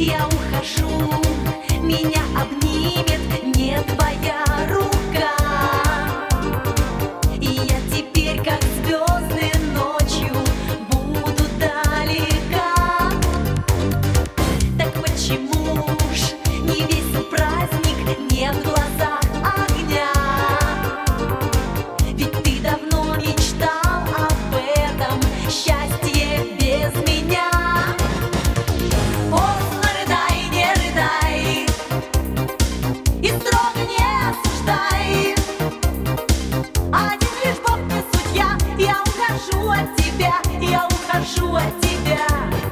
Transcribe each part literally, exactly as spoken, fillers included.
я ухожу, меня обнимет не твоя рука. И я теперь, как звезды ночью, буду далека. Так почему ж не весь праздник, не в глазах огня? Ведь ты давно мечтал об этом, счастье без меня. Поздно, рыдай, не рыдай, и строго не осуждай. Один лишь Бог не судья, я ухожу от тебя, я ухожу от тебя.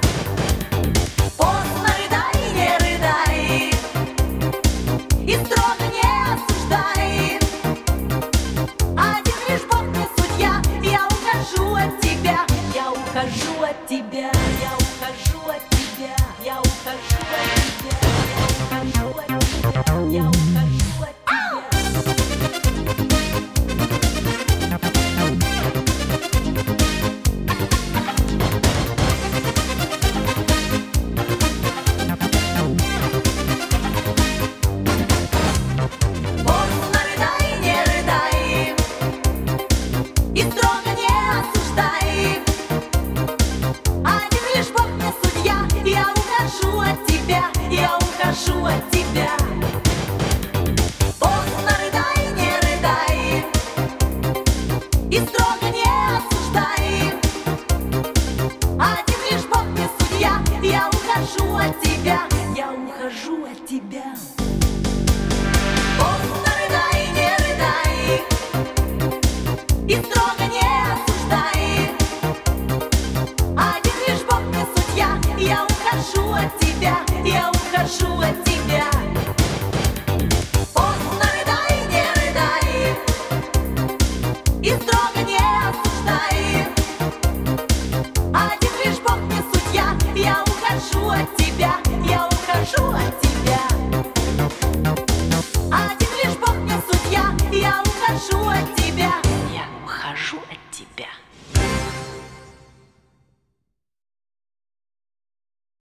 Поздно, рыдай, не рыдай, и строго не осуждай. Один лишь Бог не судья, я ухожу от тебя, я ухожу от тебя, я ухожу от тебя, я ухожу от тебя, я ухожу от тебя, я ухожу от тебя. Поздно, рыдай, не рыдай, и строго не осуждай. Один лишь Бог не судья, я ухожу от тебя, я ухожу от тебя. Поздно, рыдай, не рыдай, и строго не осуждай. Один лишь Бог не судья, я ухожу от тебя, я ухожу от тебя. Поздно, рыдай, не рыдай, и строго не осуждай. Один лишь Бог не судья, я ухожу от тебя, я ухожу от тебя. Поздно, рыдай, не рыдай, и строго не осуждай. Один лишь Бог не судья, я ухожу от тебя, я ухожу от тебя.